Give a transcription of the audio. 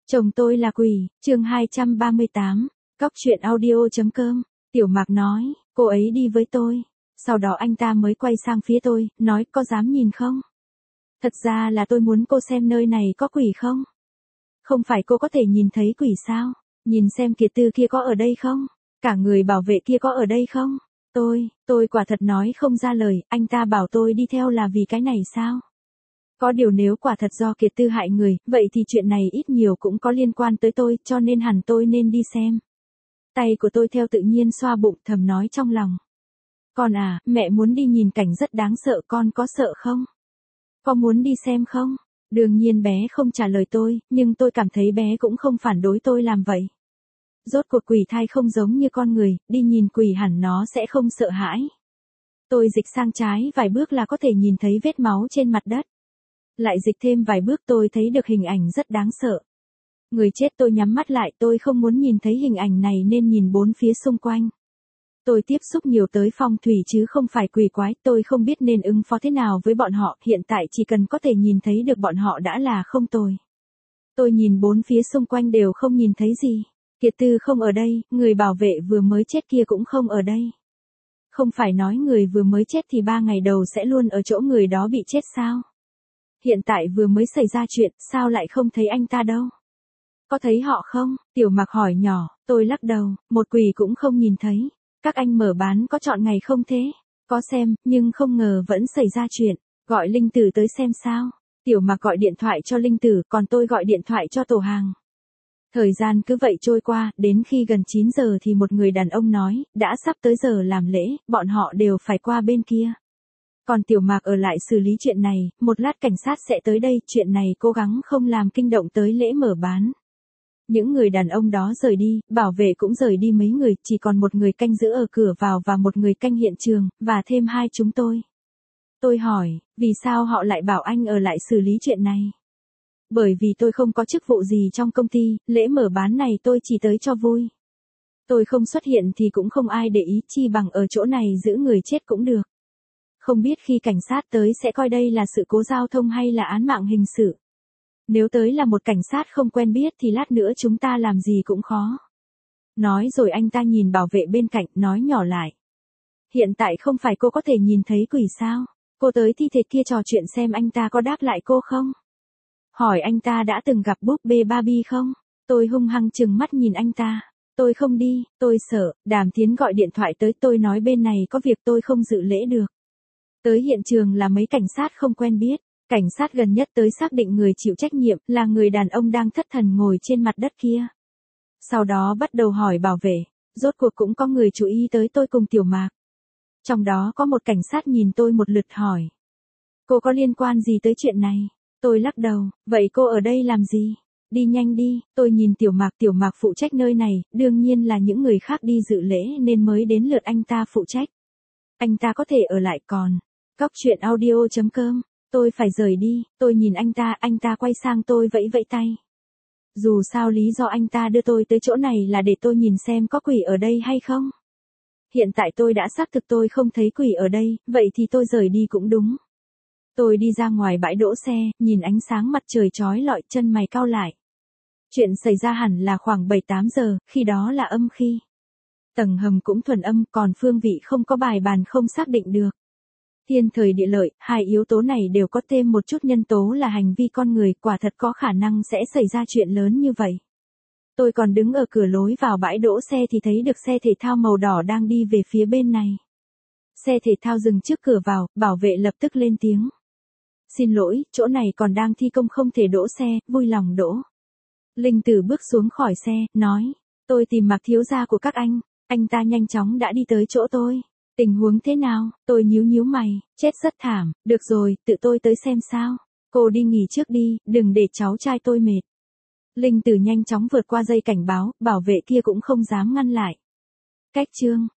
Chồng tôi là quỷ, chương 238, cóc truyện audio.com, Tiểu Mạc nói, cô ấy đi với tôi. Sau đó anh ta mới quay sang phía tôi, nói có dám nhìn không? Thật ra là tôi muốn cô xem nơi này có quỷ không? Không phải cô có thể nhìn thấy quỷ sao? Nhìn xem Kiệt Tư kia có ở đây không? Cả người bảo vệ kia có ở đây không? Tôi quả thật nói không ra lời, anh ta bảo tôi đi theo là vì cái này sao? Có điều nếu quả thật do Kiệt Tư hại người, vậy thì chuyện này ít nhiều cũng có liên quan tới tôi, cho nên hẳn tôi nên đi xem. Tay của tôi theo tự nhiên xoa bụng, thầm nói trong lòng. Con à, mẹ muốn đi nhìn cảnh rất đáng sợ, con có sợ không? Có muốn đi xem không? Đương nhiên bé không trả lời tôi, nhưng tôi cảm thấy bé cũng không phản đối tôi làm vậy. Rốt cuộc quỷ thai không giống như con người, đi nhìn quỷ hẳn nó sẽ không sợ hãi. Tôi dịch sang trái vài bước là có thể nhìn thấy vết máu trên mặt đất. Lại dịch thêm vài bước tôi thấy được hình ảnh rất đáng sợ. Người chết tôi nhắm mắt lại, tôi không muốn nhìn thấy hình ảnh này nên nhìn bốn phía xung quanh. Tôi tiếp xúc nhiều tới phong thủy chứ không phải quỷ quái, tôi không biết nên ứng phó thế nào với bọn họ, hiện tại chỉ cần có thể nhìn thấy được bọn họ đã là không tồi. Tôi nhìn bốn phía xung quanh đều không nhìn thấy gì. Kiệt Tư không ở đây, người bảo vệ vừa mới chết kia cũng không ở đây. Không phải nói người vừa mới chết thì 3 ngày đầu sẽ luôn ở chỗ người đó bị chết sao? Hiện tại vừa mới xảy ra chuyện, sao lại không thấy anh ta đâu? Có thấy họ không? Tiểu Mạc hỏi nhỏ, tôi lắc đầu, một quỷ cũng không nhìn thấy. Các anh mở bán có chọn ngày không thế? Có xem, nhưng không ngờ vẫn xảy ra chuyện. Gọi Linh Tử tới xem sao? Tiểu Mạc gọi điện thoại cho Linh Tử, còn tôi gọi điện thoại cho tổ hàng. Thời gian cứ vậy trôi qua, đến khi gần 9 giờ thì một người đàn ông nói, đã sắp tới giờ làm lễ, bọn họ đều phải qua bên kia. Còn Tiểu Mạc ở lại xử lý chuyện này, một lát cảnh sát sẽ tới đây, chuyện này cố gắng không làm kinh động tới lễ mở bán. Những người đàn ông đó rời đi, bảo vệ cũng rời đi mấy người, chỉ còn một người canh giữ ở cửa vào và một người canh hiện trường, và thêm 2 chúng tôi. Tôi hỏi, vì sao họ lại bảo anh ở lại xử lý chuyện này? Bởi vì tôi không có chức vụ gì trong công ty, lễ mở bán này tôi chỉ tới cho vui. Tôi không xuất hiện thì cũng không ai để ý, chi bằng ở chỗ này giữ người chết cũng được. Không biết khi cảnh sát tới sẽ coi đây là sự cố giao thông hay là án mạng hình sự. Nếu tới là một cảnh sát không quen biết thì lát nữa chúng ta làm gì cũng khó. Nói rồi anh ta nhìn bảo vệ bên cạnh, nói nhỏ lại. Hiện tại không phải cô có thể nhìn thấy quỷ sao? Cô tới thi thể kia trò chuyện xem anh ta có đáp lại cô không? Hỏi anh ta đã từng gặp búp bê Barbie không? Tôi hung hăng trừng mắt nhìn anh ta. Tôi không đi, tôi sợ. Đàm Tiến gọi điện thoại tới, tôi nói bên này có việc tôi không dự lễ được. Tới hiện trường là mấy cảnh sát không quen biết. Cảnh sát gần nhất tới xác định người chịu trách nhiệm là người đàn ông đang thất thần ngồi trên mặt đất kia. Sau đó bắt đầu hỏi bảo vệ. Rốt cuộc cũng có người chú ý tới tôi cùng Tiểu Mạc. Trong đó có một cảnh sát nhìn tôi một lượt hỏi. Cô có liên quan gì tới chuyện này? Tôi lắc đầu, vậy cô ở đây làm gì? Đi nhanh đi, tôi nhìn Tiểu Mạc phụ trách nơi này, đương nhiên là những người khác đi dự lễ nên mới đến lượt anh ta phụ trách. Anh ta có thể ở lại còn. Cóc truyện audio.com, tôi phải rời đi, tôi nhìn anh ta quay sang tôi vẫy vẫy tay. Dù sao lý do anh ta đưa tôi tới chỗ này là để tôi nhìn xem có quỷ ở đây hay không. Hiện tại tôi đã xác thực tôi không thấy quỷ ở đây, vậy thì tôi rời đi cũng đúng. Tôi đi ra ngoài bãi đỗ xe, nhìn ánh sáng mặt trời chói lọi, chân mày cau lại. Chuyện xảy ra hẳn là khoảng 7-8 giờ, khi đó là âm khi. Tầng hầm cũng thuần âm, còn phương vị không có bài bàn không xác định được. Thiên thời địa lợi, 2 yếu tố này đều có thêm một chút nhân tố là hành vi con người, quả thật có khả năng sẽ xảy ra chuyện lớn như vậy. Tôi còn đứng ở cửa lối vào bãi đỗ xe thì thấy được xe thể thao màu đỏ đang đi về phía bên này. Xe thể thao dừng trước cửa vào, bảo vệ lập tức lên tiếng. Xin lỗi, chỗ này còn đang thi công không thể đỗ xe, vui lòng đỗ. Linh Tử bước xuống khỏi xe, nói, tôi tìm Mạc thiếu gia của các anh ta nhanh chóng đã đi tới chỗ tôi. Tình huống thế nào? Tôi nhíu mày, chết rất thảm, được rồi, tự tôi tới xem sao. Cô đi nghỉ trước đi, đừng để cháu trai tôi mệt. Linh Tử nhanh chóng vượt qua dây cảnh báo, bảo vệ kia cũng không dám ngăn lại. Cách chương